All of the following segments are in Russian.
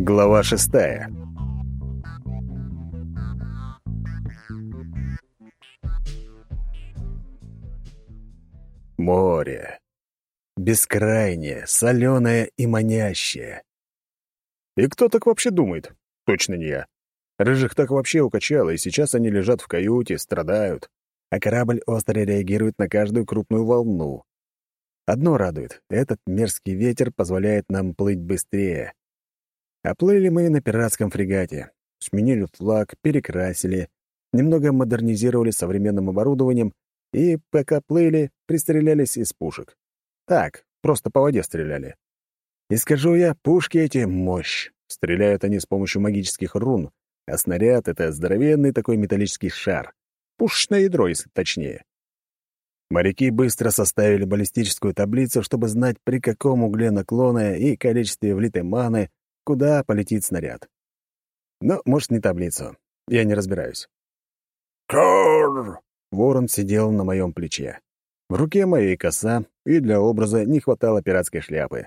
Глава 6. Море. Бескрайнее, соленое и манящее. И кто так вообще думает? Точно не я. Рыжих так вообще укачало, и сейчас они лежат в каюте, страдают. А корабль остро реагирует на каждую крупную волну. Одно радует — этот мерзкий ветер позволяет нам плыть быстрее. А плыли мы на пиратском фрегате. Сменили флаг, перекрасили, немного модернизировали современным оборудованием и, пока плыли, пристрелялись из пушек. Так, просто по воде стреляли. И скажу я, пушки эти — мощь. Стреляют они с помощью магических рун, а снаряд — это здоровенный такой металлический шар. Пушечное ядро, если точнее. Моряки быстро составили баллистическую таблицу, чтобы знать, при каком угле наклона и количестве влитой маны куда полетит снаряд. Но, может, не таблицу. Я не разбираюсь. «Карр!» Ворон сидел на моем плече. В руке моей коса, и для образа не хватало пиратской шляпы.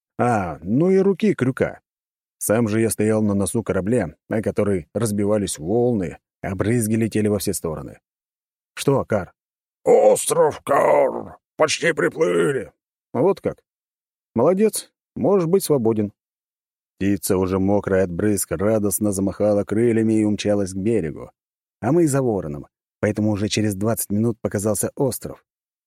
Ну и руки крюка. Сам же я стоял на носу корабля, о который разбивались волны, а брызги летели во все стороны. «Что, Кар?» «Остров Карр! Почти приплыли!» «Вот как? Молодец, можешь быть свободен». Птица, уже мокрая от брызг, радостно замахала крыльями и умчалась к берегу. А мы за вороном, поэтому уже через 20 минут показался остров.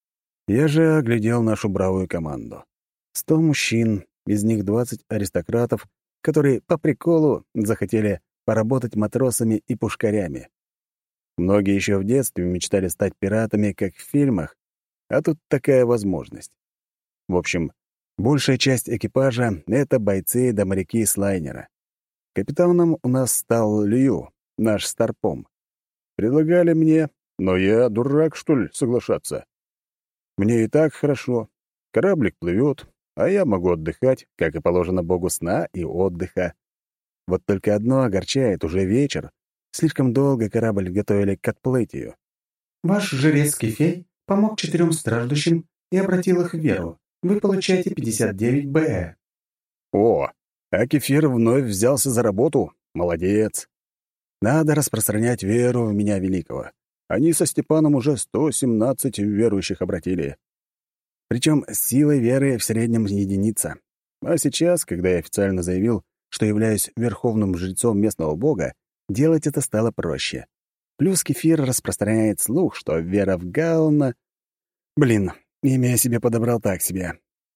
Я же оглядел нашу бравую команду. 100 мужчин, из них 20 аристократов, которые по приколу захотели поработать матросами и пушкарями. Многие еще в детстве мечтали стать пиратами, как в фильмах, а тут такая возможность. В общем, большая часть экипажа — это бойцы да моряки с лайнера. Капитаном у нас стал Лью, наш старпом. Предлагали мне, но я дурак, что ли, соглашаться. Мне и так хорошо. Кораблик плывет, а я могу отдыхать, как и положено богу сна и отдыха. Вот только одно огорчает — уже вечер. Слишком долго корабль готовили к отплытию. Ваш жрец Кефей помог 4 страждущим и обратил их в веру. Вы получаете 59 БЭ. О, а Кефир вновь взялся за работу. Молодец. Надо распространять веру в меня великого. Они со Степаном уже 117 верующих обратили. Причем силой веры в среднем единица. А сейчас, когда я официально заявил, что являюсь верховным жрецом местного бога, делать это стало проще. Плюс Кефир распространяет слух, что вера в Гаона... Блин, имя я себе подобрал так себе.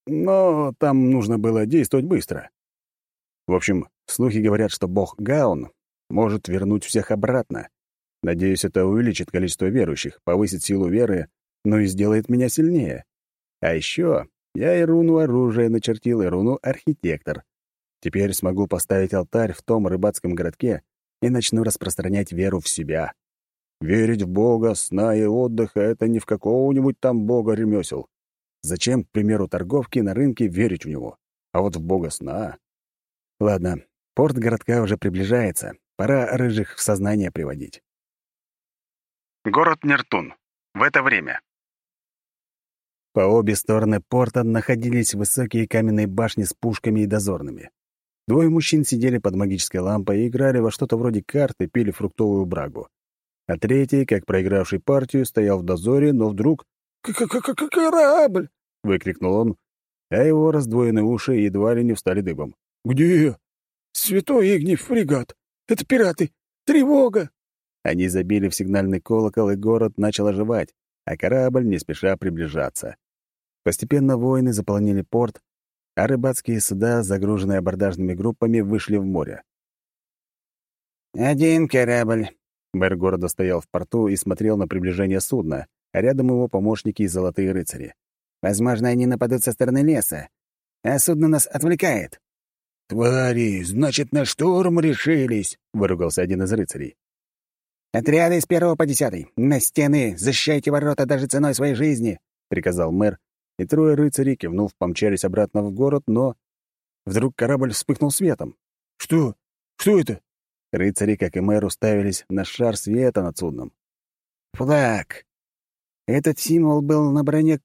Но там нужно было действовать быстро. В общем, слухи говорят, что бог Гаон может вернуть всех обратно. Надеюсь, это увеличит количество верующих, повысит силу веры, но и сделает меня сильнее. А еще я и руну оружия начертил, и руну архитектор. Теперь смогу поставить алтарь в том рыбацком городке и начну распространять веру в себя. Верить в бога сна и отдыха — это не в какого-нибудь там бога ремесел. Зачем, к примеру, торговке на рынке верить в него? А вот в бога сна... Ладно, порт городка уже приближается. Пора рыжих в сознание приводить. Город Нертун. В это время. По обе стороны порта находились высокие каменные башни с пушками и дозорными. 2 мужчин сидели под магической лампой и играли во что-то вроде карт и пили фруктовую брагу. А третий, как проигравший партию, стоял в дозоре, но вдруг... «Корабль!» — выкрикнул он, а его раздвоенные уши едва ли не встали дыбом. «Где?» «Святой Игний фрегат! Это пираты! Тревога!» Они забили в сигнальный колокол, и город начал оживать, а корабль не спеша приближаться. Постепенно воины заполонили порт, а рыбацкие суда, загруженные абордажными группами, вышли в море. «Один корабль». Мэр города стоял в порту и смотрел на приближение судна, а рядом его помощники и золотые рыцари. «Возможно, они нападут со стороны леса, а судно нас отвлекает». «Твари, значит, на штурм решились», — выругался один из рыцарей. «Отряды с 1 по 10. На стены! Защищайте ворота даже ценой своей жизни!» — приказал мэр, и 3 рыцарей, кивнув, помчались обратно в город, но... Вдруг корабль вспыхнул светом. «Что? Что это?» Рыцари, как и мэр, уставились на шар света над судном. «Флаг! Этот символ был на броне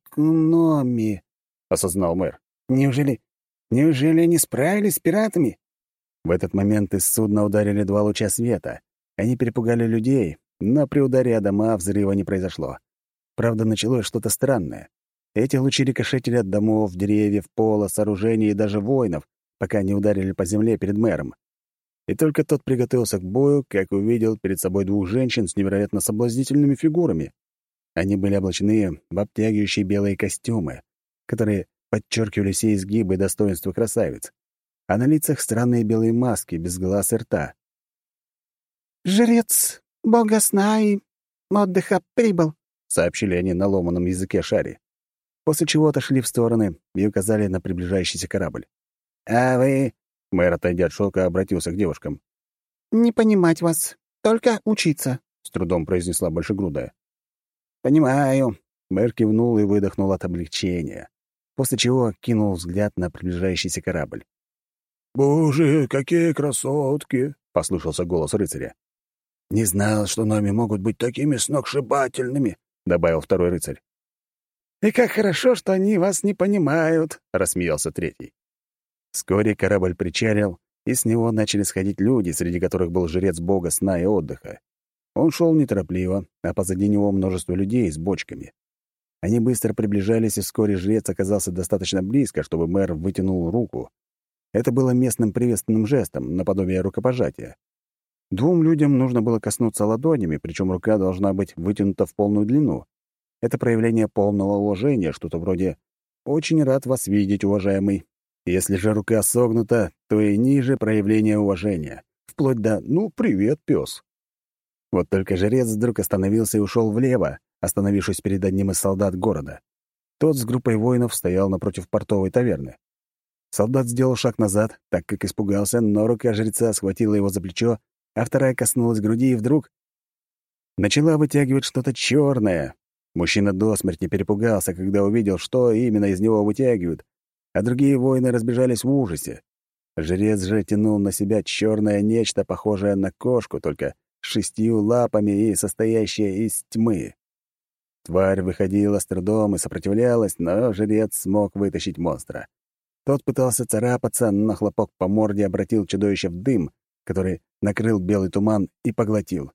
Куноми», — осознал мэр. «Неужели они справились с пиратами?» В этот момент из судна ударили два луча света. Они перепугали людей, но при ударе о дома взрыва не произошло. Правда, началось что-то странное. Эти лучи рикошетили от домов, деревьев, пола, сооружений и даже воинов, пока не ударили по земле перед мэром. И только тот приготовился к бою, как увидел перед собой двух женщин с невероятно соблазнительными фигурами. Они были облачены в обтягивающие белые костюмы, которые подчеркивали все изгибы и достоинства красавиц, а на лицах странные белые маски без глаз и рта. «Жрец бога сна и отдыха прибыл», — сообщили они на ломаном языке шари, после чего отошли в стороны и указали на приближающийся корабль. «А вы...» — мэр, отойдя от шока, обратился к девушкам. «Не понимать вас, только учиться», — с трудом произнесла Большегрудая. «Понимаю». Мэр кивнул и выдохнул от облегчения, после чего кинул взгляд на приближающийся корабль. «Боже, какие красотки!» — послышался голос рыцаря. «Не знал, что нами могут быть такими сногсшибательными», — добавил второй рыцарь. «И как хорошо, что они вас не понимают», — рассмеялся третий. Вскоре корабль причалил, и с него начали сходить люди, среди которых был жрец бога сна и отдыха. Он шел неторопливо, а позади него множество людей с бочками. Они быстро приближались, и вскоре жрец оказался достаточно близко, чтобы мэр вытянул руку. Это было местным приветственным жестом, наподобие рукопожатия. Двум людям нужно было коснуться ладонями, причем рука должна быть вытянута в полную длину. Это проявление полного уважения, что-то вроде «очень рад вас видеть, уважаемый». Если же рука согнута, то и ниже проявление уважения, вплоть до «ну, привет, пес». Вот только жрец вдруг остановился и ушел влево, остановившись перед одним из солдат города. Тот с группой воинов стоял напротив портовой таверны. Солдат сделал шаг назад, так как испугался, но рука жреца схватила его за плечо, а вторая коснулась груди и вдруг начала вытягивать что-то черное. Мужчина до смерти перепугался, когда увидел, что именно из него вытягивают, а другие воины разбежались в ужасе. Жрец же тянул на себя черное нечто, похожее на кошку, только с 6 лапами и состоящее из тьмы. Тварь выходила с трудом и сопротивлялась, но жрец смог вытащить монстра. Тот пытался царапаться, но хлопок по морде обратил чудовище в дым, который накрыл белый туман и поглотил.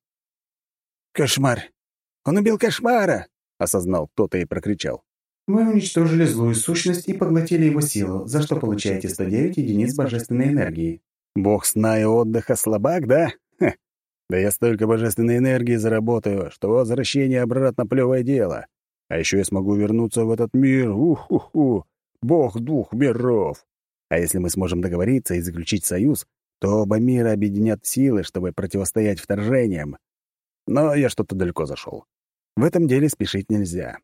«Кошмар! Он убил кошмара!» — осознал кто-то и прокричал. Вы уничтожили злую сущность и поглотили его силу, за что получаете 109 единиц божественной энергии. Бог сна и отдыха слабак, да? Ха. Да я столько божественной энергии заработаю, что возвращение обратно плевое дело. А еще я смогу вернуться в этот мир. Ух-ху-ху. Бог двух миров. А если мы сможем договориться и заключить союз, то оба мира объединят силы, чтобы противостоять вторжениям. Но я что-то далеко зашел. В этом деле спешить нельзя.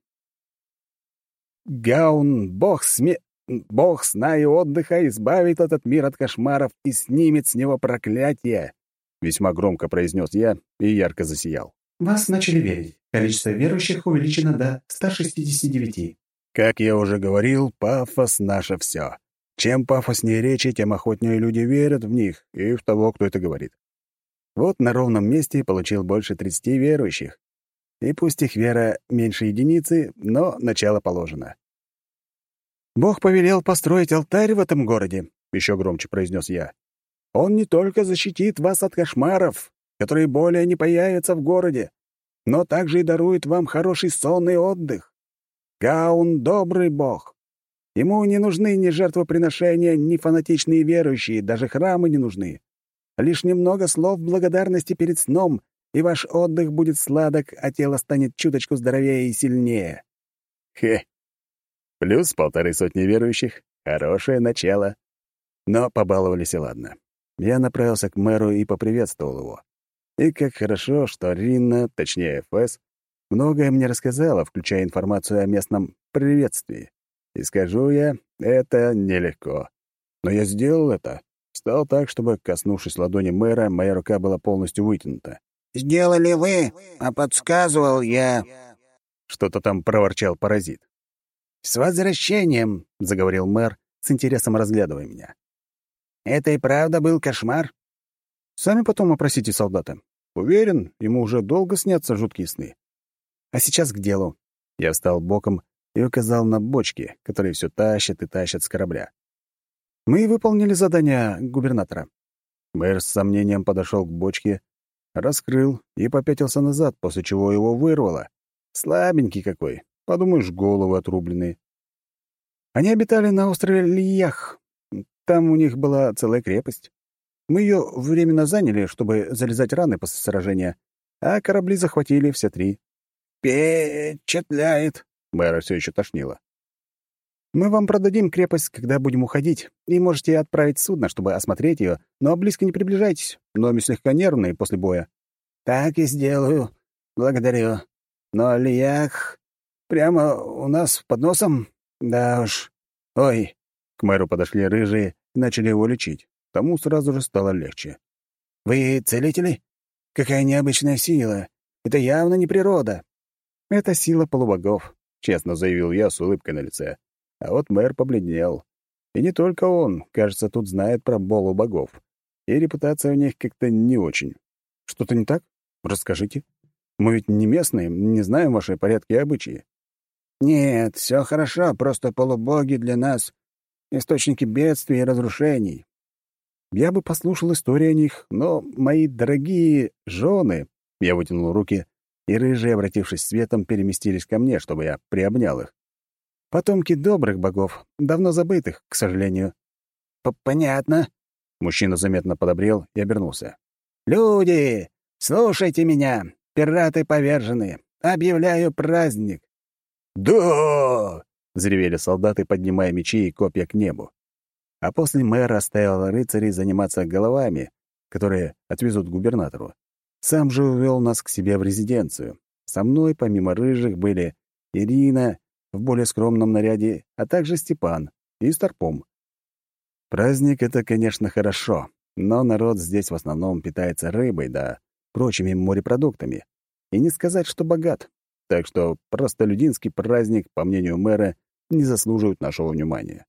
Гаун, бог сна и отдыха, избавит этот мир от кошмаров и снимет с него проклятие. Весьма громко произнес я и ярко засиял. Вас начали верить. Количество верующих увеличено до 169. Как я уже говорил, пафос — наше все. Чем пафоснее речи, тем охотнее люди верят в них и в того, кто это говорит. Вот на ровном месте получил больше 30 верующих. И пусть их вера меньше единицы, но начало положено. «Бог повелел построить алтарь в этом городе», — еще громче произнес я. «Он не только защитит вас от кошмаров, которые более не появятся в городе, но также и дарует вам хороший сон и отдых. Гаун — добрый бог. Ему не нужны ни жертвоприношения, ни фанатичные верующие, даже храмы не нужны. Лишь немного слов благодарности перед сном, и ваш отдых будет сладок, а тело станет чуточку здоровее и сильнее». Хе. Плюс 150 верующих. Хорошее начало. Но побаловались и ладно. Я направился к мэру и поприветствовал его. И как хорошо, что Ринна, точнее ФС, многое мне рассказала, включая информацию о местном приветствии. И скажу я, это нелегко. Но я сделал это. Встал так, чтобы, коснувшись ладони мэра, моя рука была полностью вытянута. «Сделали вы, а подсказывал я». Что-то там проворчал паразит. «С возвращением», — заговорил мэр, с интересом разглядывая меня. «Это и правда был кошмар?» «Сами потом опросите солдата. Уверен, ему уже долго снятся жуткие сны. А сейчас к делу». Я встал боком и указал на бочки, которые все тащат и тащат с корабля. Мы выполнили задание губернатора. Мэр с сомнением подошел к бочке, раскрыл и попятился назад, после чего его вырвало. Слабенький какой. Подумаешь, головы отрубленные. Они обитали на острове Лиях. Там у них была целая крепость. Мы ее временно заняли, чтобы залезать раны после сражения, а корабли захватили все 3. «Впечатляет!» — мэра все еще тошнило. «Мы вам продадим крепость, когда будем уходить, и можете отправить судно, чтобы осмотреть ее, но близко не приближайтесь. Номи слегка нервные после боя». «Так и сделаю. Благодарю. Но Лиях прямо у нас под носом? Да уж. Ой!» К мэру подошли рыжие и начали его лечить. Тому сразу же стало легче. «Вы целители? Какая необычная сила! Это явно не природа!» «Это сила полубогов», — честно заявил я с улыбкой на лице. А вот мэр побледнел. И не только он, кажется, тут знает про полубогов. И репутация у них как-то не очень. Что-то не так? Расскажите. Мы ведь не местные, не знаем ваши порядки и обычаи. «Нет, все хорошо, просто полубоги для нас — источники бедствий и разрушений. Я бы послушал историю о них, но мои дорогие жены...» Я вытянул руки, и рыжие, обратившись светом, переместились ко мне, чтобы я приобнял их. Потомки добрых богов, давно забытых, к сожалению. «Понятно». Мужчина заметно подобрел и обернулся. «Люди, слушайте меня, пираты повержены. Объявляю праздник». «Да!» — взревели солдаты, поднимая мечи и копья к небу. А после мэр оставил рыцарей заниматься головами, которые отвезут к губернатору. Сам же увел нас к себе в резиденцию. Со мной, помимо рыжих, были Ирина в более скромном наряде, а также Степан и Старпом. Праздник — это, конечно, хорошо, но народ здесь в основном питается рыбой да прочими морепродуктами. И не сказать, что богат. Так что простолюдинский праздник, по мнению мэра, не заслуживает нашего внимания.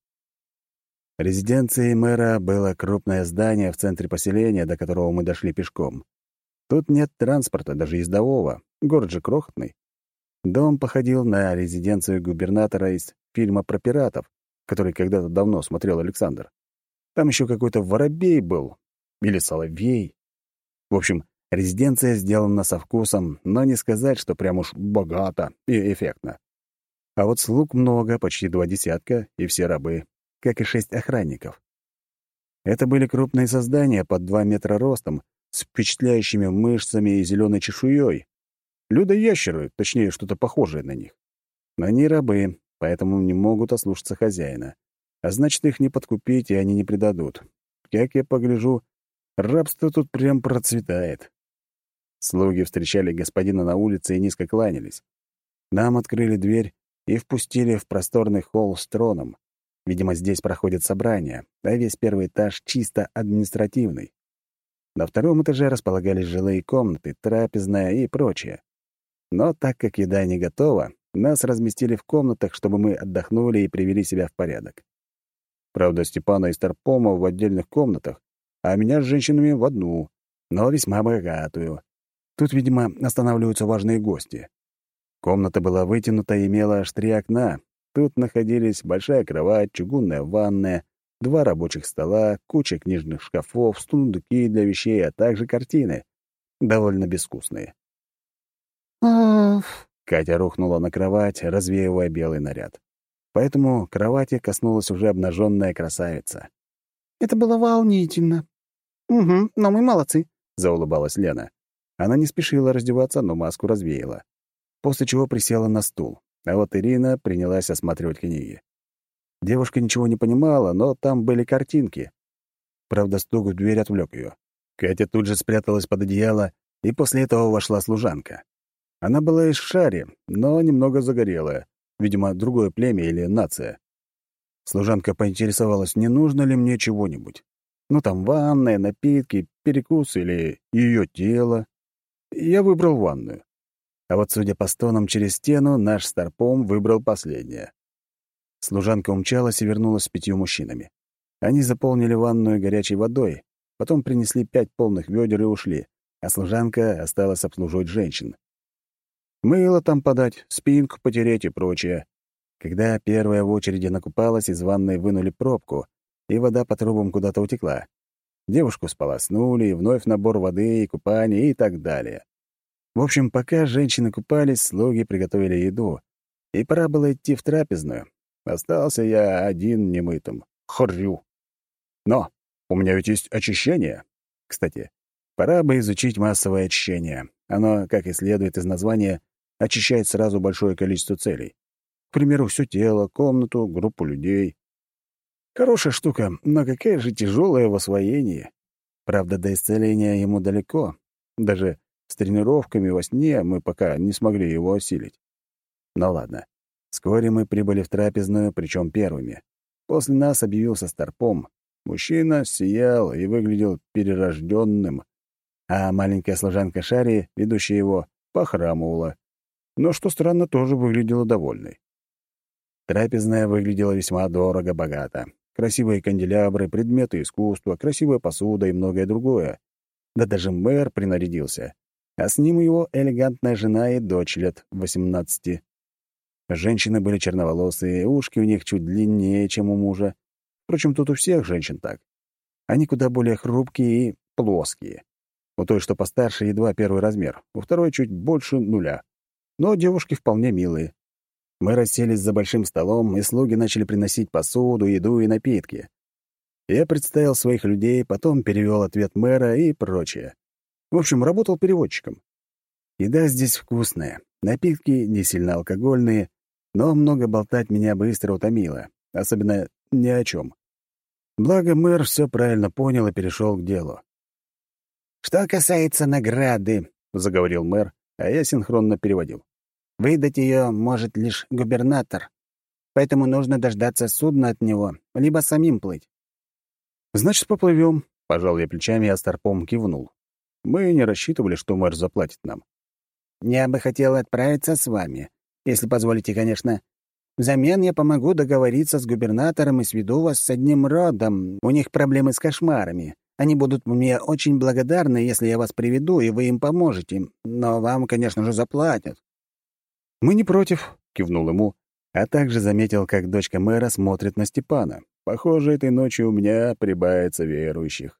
Резиденцией мэра было крупное здание в центре поселения, до которого мы дошли пешком. Тут нет транспорта, даже ездового. Город же крохотный. Дом походил на резиденцию губернатора из фильма про пиратов, который когда-то давно смотрел Александр. Там еще какой-то воробей был. Или соловей. В общем, резиденция сделана со вкусом, но не сказать, что прям уж богато и эффектно. А вот слуг много, почти 2 десятка, и все рабы, как и 6 охранников. Это были крупные создания под 2 метра ростом, с впечатляющими мышцами и зеленой чешуей. Людоящеры, точнее, что-то похожее на них. Но они рабы, поэтому не могут ослушаться хозяина. А значит, их не подкупить, и они не предадут. Как я погляжу, рабство тут прям процветает. Слуги встречали господина на улице и низко кланялись. Нам открыли дверь и впустили в просторный холл с троном. Видимо, здесь проходит собрание, а весь первый этаж чисто административный. На 2-м этаже располагались жилые комнаты, трапезная и прочее. Но так как еда не готова, нас разместили в комнатах, чтобы мы отдохнули и привели себя в порядок. Правда, Степана и Старпома в отдельных комнатах, а меня с женщинами в одну, но весьма богатую. Тут, видимо, останавливаются важные гости. Комната была вытянута и имела аж 3 окна. Тут находились большая кровать, чугунная ванная, 2 рабочих стола, куча книжных шкафов, сундуки для вещей, а также картины. Довольно безвкусные. «Оф!» — Катя рухнула на кровать, развеивая белый наряд. Поэтому кровати коснулась уже обнаженная красавица. «Это было волнительно». «Угу, но мы молодцы», — заулыбалась Лена. Она не спешила раздеваться, но маску развеяла. После чего присела на стул, а вот Ирина принялась осматривать книги. Девушка ничего не понимала, но там были картинки. Правда, стук в дверь отвлек ее. Катя тут же спряталась под одеяло, и после этого вошла служанка. Она была из Шари, но немного загорелая. Видимо, другое племя или нация. Служанка поинтересовалась, не нужно ли мне чего-нибудь. Ну, там ванная, напитки, перекус или ее тело. Я выбрал ванную. А вот, судя по стонам через стену, наш Старпом выбрал последнее. Служанка умчалась и вернулась с 5 мужчинами. Они заполнили ванную горячей водой, потом принесли 5 полных ведер и ушли, а служанка осталась обслуживать женщин. Мыло там подать, спинку потереть и прочее. Когда первая в очереди накупалась, из ванной вынули пробку, и вода по трубам куда-то утекла. Девушку сполоснули, вновь набор воды и купание и так далее. В общем, пока женщины купались, слуги приготовили еду, и пора было идти в трапезную. Остался я один немытым. Хорю. Но у меня ведь есть очищение. Кстати, пора бы изучить массовое очищение. Оно, как и следует из названия, очищает сразу большое количество целей. К примеру, все тело, комнату, группу людей. Хорошая штука, но какая же тяжелая в освоении. Правда, до исцеления ему далеко. Даже с тренировками во сне мы пока не смогли его осилить. Но ладно. Вскоре мы прибыли в трапезную, причем первыми. После нас объявился Старпом. Мужчина сиял и выглядел перерожденным, а маленькая служанка Шари, ведущая его, похрамывала. Но, что странно, тоже выглядела довольной. Трапезная выглядела весьма дорого-богато. Красивые канделябры, предметы искусства, красивая посуда и многое другое. Да даже мэр принарядился. А с ним его элегантная жена и дочь лет 18. Женщины были черноволосые, ушки у них чуть длиннее, чем у мужа. Впрочем, тут у всех женщин так. Они куда более хрупкие и плоские. У той, что постарше, едва первый размер, у второй чуть больше нуля. Но девушки вполне милые. Мы расселись за большим столом, и слуги начали приносить посуду, еду и напитки. Я представил своих людей, потом перевел ответ мэра и прочее. В общем, работал переводчиком. Еда здесь вкусная, напитки не сильно алкогольные, но много болтать меня быстро утомило, особенно ни о чем. Благо, мэр все правильно понял и перешел к делу. «Что касается награды», — заговорил мэр, а я синхронно переводил. «Выдать ее может лишь губернатор, поэтому нужно дождаться судна от него, либо самим плыть». «Значит, поплывем», — пожал я плечами, а Старпом кивнул. Мы не рассчитывали, что мэр заплатит нам. «Я бы хотел отправиться с вами, если позволите, конечно. Взамен я помогу договориться с губернатором и сведу вас с одним родом. У них проблемы с кошмарами. Они будут мне очень благодарны, если я вас приведу, и вы им поможете. Но вам, конечно же, заплатят». «Мы не против», — кивнул ему, а также заметил, как дочка мэра смотрит на Степана. Похоже, этой ночью у меня прибавится верующих.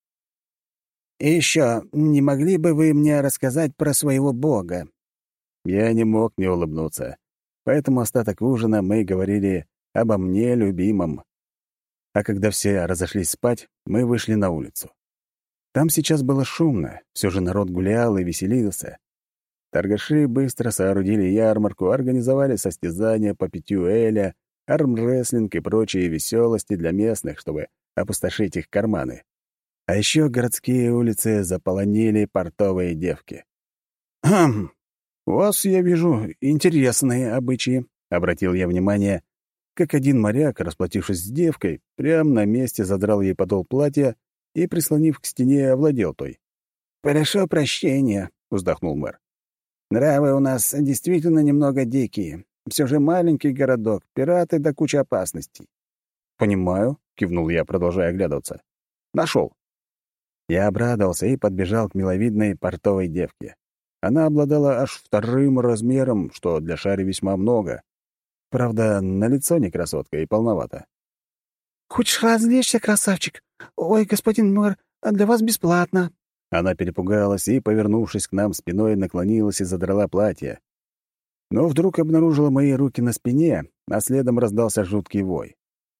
«И еще, не могли бы вы мне рассказать про своего бога?» Я не мог не улыбнуться, поэтому остаток ужина мы говорили обо мне, любимом. А когда все разошлись спать, мы вышли на улицу. Там сейчас было шумно, все же народ гулял и веселился. Торгаши быстро соорудили ярмарку, организовали состязания по питью эля, армрестлинг и прочие веселости для местных, чтобы опустошить их карманы. А еще городские улицы заполонили портовые девки. «Хм, у вас, я вижу, интересные обычаи», — обратил я внимание, как один моряк, расплатившись с девкой, прямо на месте задрал ей подол платья и, прислонив к стене, овладел той. «Прошу прощения», — вздохнул мэр. «Нравы у нас действительно немного дикие. Все же маленький городок, пираты да куча опасностей». «Понимаю», — кивнул я, продолжая оглядываться. «Нашел». Я обрадовался и подбежал к миловидной портовой девке. Она обладала аж 2 размером, что для Шари весьма много. Правда, на лицо не красотка и полновато. «Хочешь развлечься, красавчик? Ой, господин мэр, для вас бесплатно». Она перепугалась и, повернувшись к нам спиной, наклонилась и задрала платье. Но вдруг обнаружила мои руки на спине, а следом раздался жуткий вой.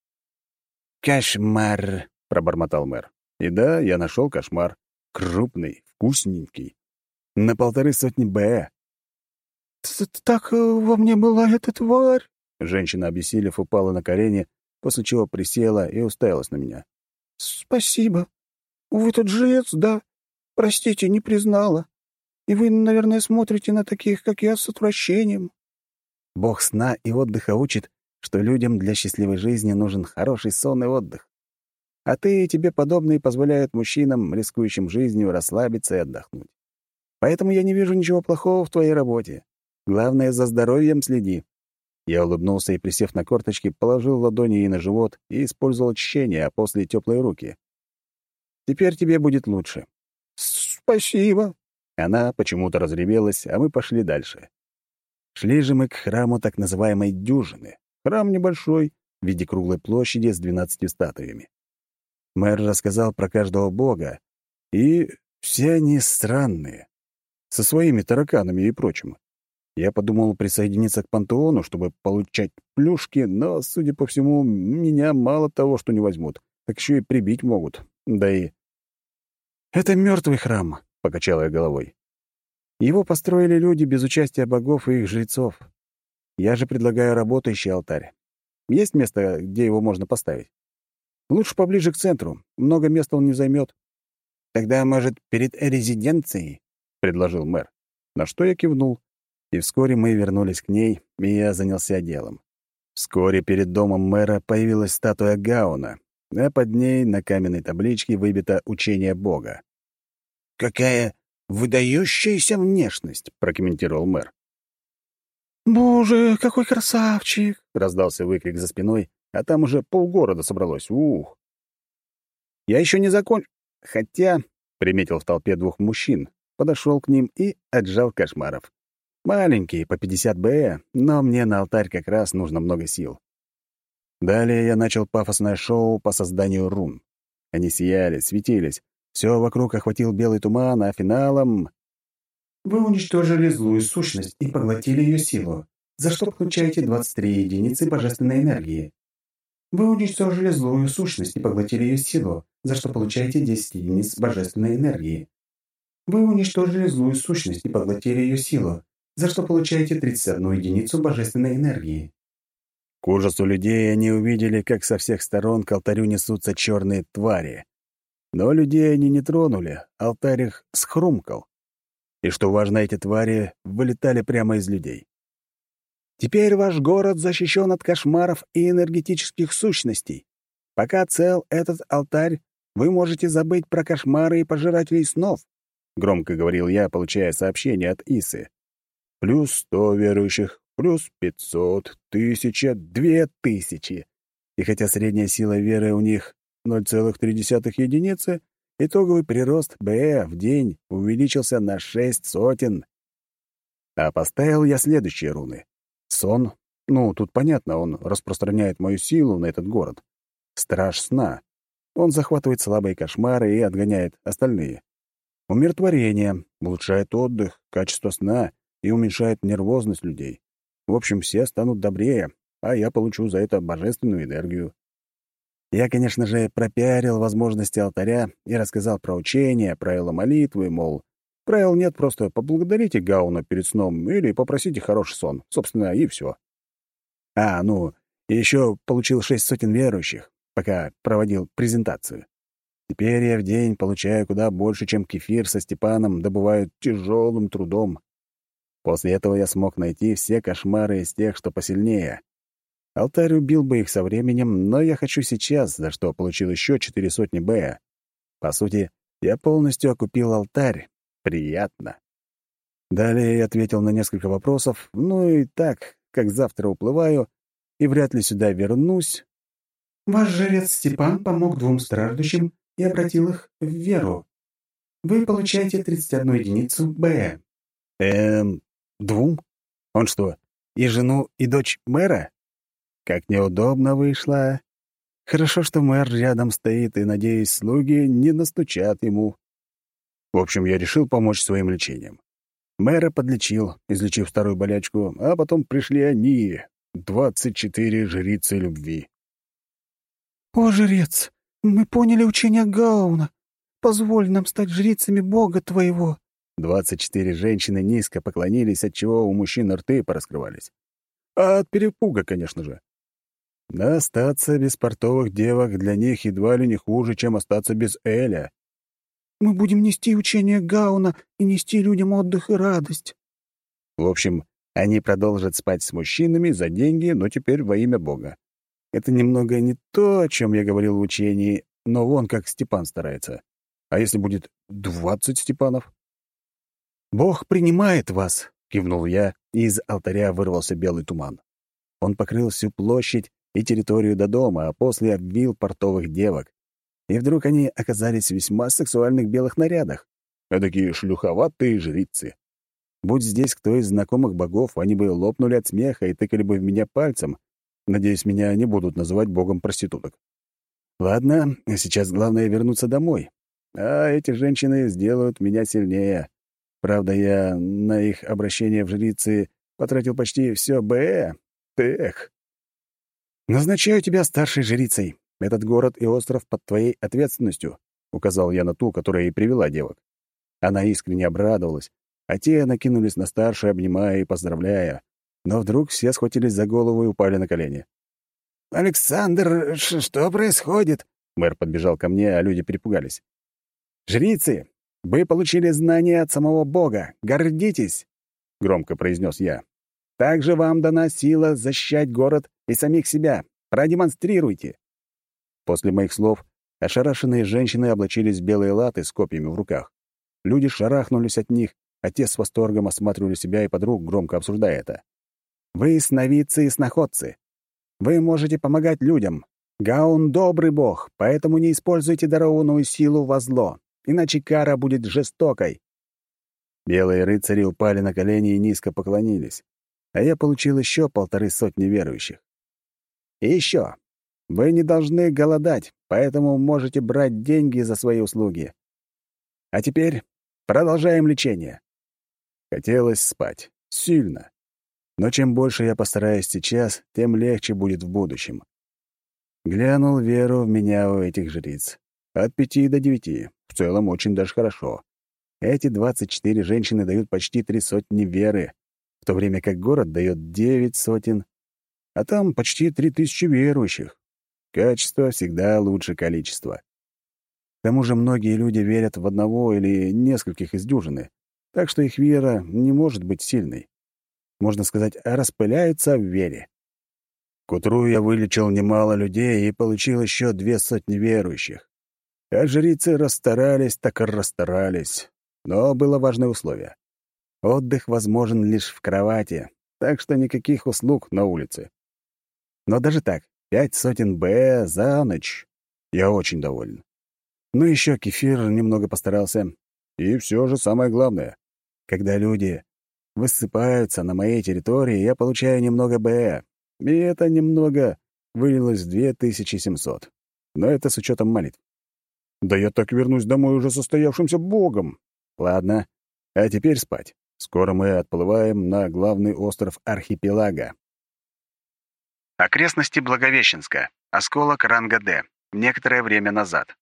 «Кошмар», — пробормотал мэр. И да, я нашел кошмар. Крупный, вкусненький. На 150 Б. «Так во мне была эта тварь?» Женщина, обессилев, упала на колени, после чего присела и уставилась на меня. «Спасибо. Вы тот жрец, да? Простите, не признала. И вы, наверное, смотрите на таких, как я, с отвращением». Бог сна и отдыха учит, что людям для счастливой жизни нужен хороший сон и отдых. А ты и тебе подобные позволяют мужчинам, рискующим жизнью, расслабиться и отдохнуть. Поэтому я не вижу ничего плохого в твоей работе. Главное, за здоровьем следи». Я улыбнулся и, присев на корточки, положил ладони ей на живот и использовал очищение, а после теплые руки. «Теперь тебе будет лучше». «Спасибо». Она почему-то разревелась, а мы пошли дальше. Шли же мы к храму так называемой дюжины. Храм небольшой, в виде круглой площади с 12 статуями. Мэр рассказал про каждого бога, и все они странные, со своими тараканами и прочим. Я подумал присоединиться к пантеону, чтобы получать плюшки, но, судя по всему, меня мало того, что не возьмут, так еще и прибить могут. Да и... «Это мертвый храм», — покачал я головой. «Его построили люди без участия богов и их жрецов. Я же предлагаю работающий алтарь. Есть место, где его можно поставить? Лучше поближе к центру. Много места он не займет». «Тогда, может, перед резиденцией?» — предложил мэр. На что я кивнул. И вскоре мы вернулись к ней, и я занялся делом. Вскоре перед домом мэра появилась статуя Гауна, а под ней на каменной табличке выбито учение Бога. «Какая выдающаяся внешность!» — прокомментировал мэр. «Боже, какой красавчик!» — раздался выкрик за спиной, а там уже полгорода собралось. Ух! Я еще не закончил. Хотя, приметил в толпе двух мужчин, подошел к ним и отжал кошмаров. Маленькие, по 50 БЭ, но мне на алтарь как раз нужно много сил. Далее я начал пафосное шоу по созданию рун. Они сияли, светились. Все вокруг охватил белый туман, а финалом... Вы уничтожили злую сущность и поглотили ее силу, за что получаете 23 единицы божественной энергии. Вы уничтожили злую сущность и поглотили ее силу, за что получаете 10 единиц божественной энергии. Вы уничтожили злую сущность и поглотили ее силу, за что получаете 31 единицу божественной энергии. К ужасу людей они увидели, как со всех сторон к алтарю несутся черные твари. Но людей они не тронули, алтарь их схрумкал. И что важно, эти твари вылетали прямо из людей. «Теперь ваш город защищен от кошмаров и энергетических сущностей. Пока цел этот алтарь, вы можете забыть про кошмары и пожирателей снов», — громко говорил я, получая сообщение от Исы. «Плюс 100 верующих, плюс 500, 1000, 2000. И хотя средняя сила веры у них 0,3 единицы, итоговый прирост БЭ в день увеличился на 6 сотен. А поставил я следующие руны. Сон. Ну, тут понятно, он распространяет мою силу на этот город. Страж сна. Он захватывает слабые кошмары и отгоняет остальные. Умиротворение. Улучшает отдых, качество сна и уменьшает нервозность людей. В общем, все станут добрее, а я получу за это божественную энергию. Я, конечно же, пропиарил возможности алтаря и рассказал про учения, правила молитвы, мол, правил нет, просто поблагодарите Гауна перед сном или попросите хороший сон. Собственно, и все. И еще получил 6 сотен верующих, пока проводил презентацию. Теперь я в день получаю куда больше, чем Кефир со Степаном добывают тяжелым трудом. После этого я смог найти все кошмары из тех, что посильнее. Алтарь убил бы их со временем, но я хочу сейчас, за что получил еще 4 сотни Б. По сути, я полностью окупил алтарь. Приятно. Далее я ответил на несколько вопросов, и так, как завтра уплываю, и вряд ли сюда вернусь. Ваш жрец Степан помог 2 страждущим и обратил их в веру. Вы получаете 31 единицу Б. 2? Он что, и жену, и дочь мэра? Как неудобно вышло. Хорошо, что мэр рядом стоит, и, надеюсь, слуги не настучат ему. В общем, я решил помочь своим лечением. Мэра подлечил, излечив старую болячку, а потом пришли они, 24 жрицы любви. «О, жрец, мы поняли учение Гауна. Позволь нам стать жрицами Бога твоего». 24 женщины низко поклонились, отчего у мужчин рты пораскрывались. А от перепуга, конечно же. Но остаться без портовых девок для них едва ли не хуже, чем остаться без Эля. «Мы будем нести учение Гауна и нести людям отдых и радость». В общем, они продолжат спать с мужчинами за деньги, но теперь во имя Бога. Это немного не то, о чем я говорил в учении, но вон как Степан старается. А если будет 20 Степанов? «Бог принимает вас», — кивнул я, и из алтаря вырвался белый туман. Он покрыл всю площадь и территорию до дома, а после обвил портовых девок. И вдруг они оказались в весьма сексуальных белых нарядах. Эдакие шлюховатые жрицы. Будь здесь кто из знакомых богов, они бы лопнули от смеха и тыкали бы в меня пальцем. Надеюсь, меня не будут называть богом проституток. Ладно, сейчас главное вернуться домой. А эти женщины сделают меня сильнее. Правда, я на их обращение в жрицы потратил почти все БЭ. Эх. «Назначаю тебя старшей жрицей. Этот город и остров под твоей ответственностью», — указал я на ту, которая и привела девок. Она искренне обрадовалась, а те накинулись на старшую, обнимая и поздравляя. Но вдруг все схватились за голову и упали на колени. «Александр, что происходит?» Мэр подбежал ко мне, а люди перепугались. «Жрицы, вы получили знания от самого Бога. Гордитесь!» — громко произнес я. «Также вам дана сила защищать город и самих себя. Продемонстрируйте!» После моих слов ошарашенные женщины облачились в белые латы с копьями в руках. Люди шарахнулись от них, а те с восторгом осматривали себя и подруг, громко обсуждая это. «Вы сновидцы и сноходцы. Вы можете помогать людям. Гаун — добрый бог, поэтому не используйте дарованную силу во зло, иначе кара будет жестокой». Белые рыцари упали на колени и низко поклонились, а я получил еще 150 верующих. И еще. Вы не должны голодать, поэтому можете брать деньги за свои услуги. А теперь продолжаем лечение. Хотелось спать. Сильно. Но чем больше я постараюсь сейчас, тем легче будет в будущем. Глянул веру в меня у этих жриц. От 5 до 9. В целом очень даже хорошо. Эти 24 женщины дают почти 3 сотни веры, в то время как город дает 9 сотен, а там почти 3000 верующих. Качество всегда лучше количества. К тому же многие люди верят в одного или нескольких из дюжины, так что их вера не может быть сильной. Можно сказать, распыляются в вере. К утру я вылечил немало людей и получил еще 2 сотни верующих. А жрицы расстарались, так и расстарались. Но было важное условие. Отдых возможен лишь в кровати, так что никаких услуг на улице. Но даже так, 5 сотен Б за ночь. Я очень доволен. Ну еще кефир немного постарался. И все же самое главное. Когда люди высыпаются на моей территории, я получаю немного Б. И это немного вылилось в 2700. Но это с учетом молитв. Да я так вернусь домой уже состоявшимся богом. Ладно, а теперь спать. Скоро мы отплываем на главный остров архипелага. Окрестности Благовещенска. Осколок ранга Д. Некоторое время назад.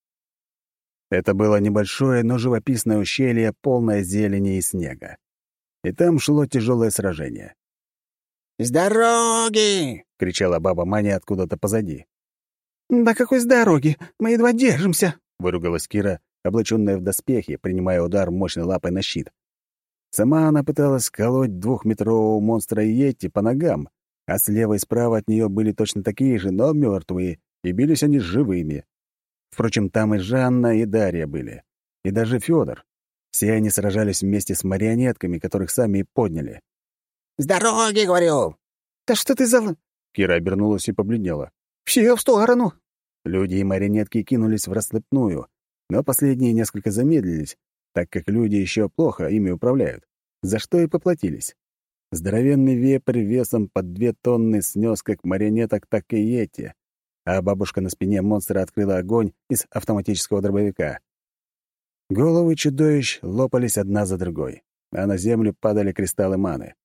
Это было небольшое, но живописное ущелье, полное зелени и снега. И там шло тяжелое сражение. «С дороги!» — кричала баба Маня откуда-то позади. «Да какой с дороги? Мы едва держимся!» — выругалась Кира, облаченная в доспехи, принимая удар мощной лапой на щит. Сама она пыталась колоть 2-метрового монстра Йети по ногам, а слева и справа от нее были точно такие же, но мертвые, и бились они живыми. Впрочем, там и Жанна, и Дарья были, и даже Федор. Все они сражались вместе с марионетками, которых сами и подняли. «С дороги, говорю!» «Да что ты за...» Кира обернулась и побледнела. «Все в сторону!» Люди и марионетки кинулись в рассыпную, но последние несколько замедлились, так как люди еще плохо ими управляют, за что и поплатились. Здоровенный вепрь весом под 2 тонны снес как марионеток, так и йети, а бабушка на спине монстра открыла огонь из автоматического дробовика. Головы чудовищ лопались одна за другой, а на землю падали кристаллы маны.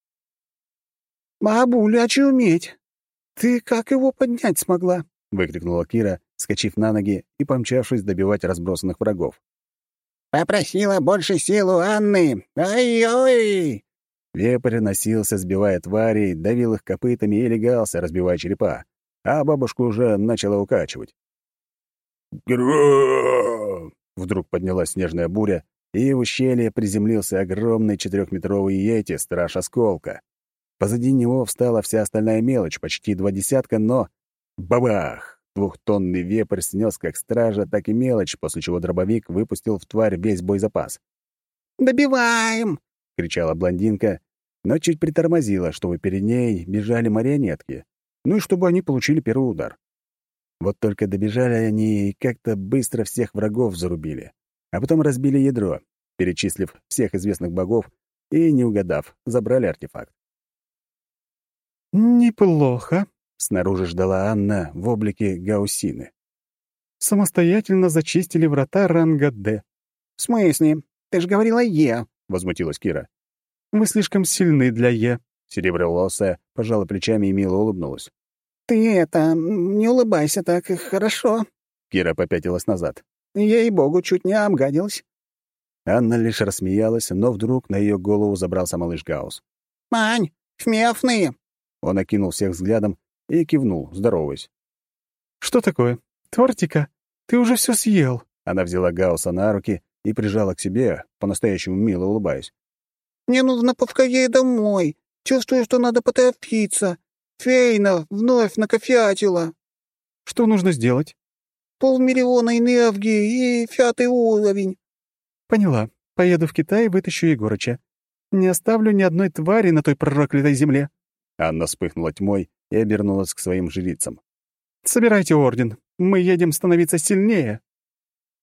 «Бабуля, очуметь! Ты как его поднять смогла?» — выкрикнула Кира, вскочив на ноги и помчавшись добивать разбросанных врагов. «Попросила больше силу Анны! Ай-ой!» Вепрь носился, сбивая тварей, давил их копытами и легался, разбивая черепа, а бабушку уже начала укачивать. «Гром!» — вдруг поднялась снежная буря, и в ущелье приземлился огромный 4-метровый йети, страж осколка. Позади него встала вся остальная мелочь, почти 20, но... Бабах! 2-тонный вепрь снес как стража, так и мелочь, после чего дробовик выпустил в тварь весь боезапас. «Добиваем!» — кричала блондинка, но чуть притормозила, чтобы перед ней бежали марионетки, ну и чтобы они получили первый удар. Вот только добежали они и как-то быстро всех врагов зарубили, а потом разбили ядро, перечислив всех известных богов и, не угадав, забрали артефакт. «Неплохо», — снаружи ждала Анна в облике Гаусины. самостоятельно зачистили врата ранга «Д». «В смысле? Ты же говорила «Е». — возмутилась Кира. Вы слишком сильны для «Е». Сереброволосая пожала плечами и мило улыбнулась. «Ты не улыбайся так, хорошо». Кира попятилась назад. Ей-богу, чуть не обгадилась. Анна лишь рассмеялась, но вдруг на ее голову забрался малыш Гаус. «Мань, смефные!» Он окинул всех взглядом и кивнул, здороваясь. «Что такое? Тортика? Ты уже все съел!» Она взяла Гауса на руки и прижала к себе, по-настоящему мило улыбаясь. «Мне нужно поскорее домой. Чувствую, что надо поторопиться. Фейна вновь накофятила. «Что нужно сделать?» 500 000 энергии и 5-й уровень». «Поняла. Поеду в Китай и вытащу Егорыча. Не оставлю ни одной твари на той проклятой земле». Анна вспыхнула тьмой и обернулась к своим жрицам. «Собирайте орден. Мы едем становиться сильнее».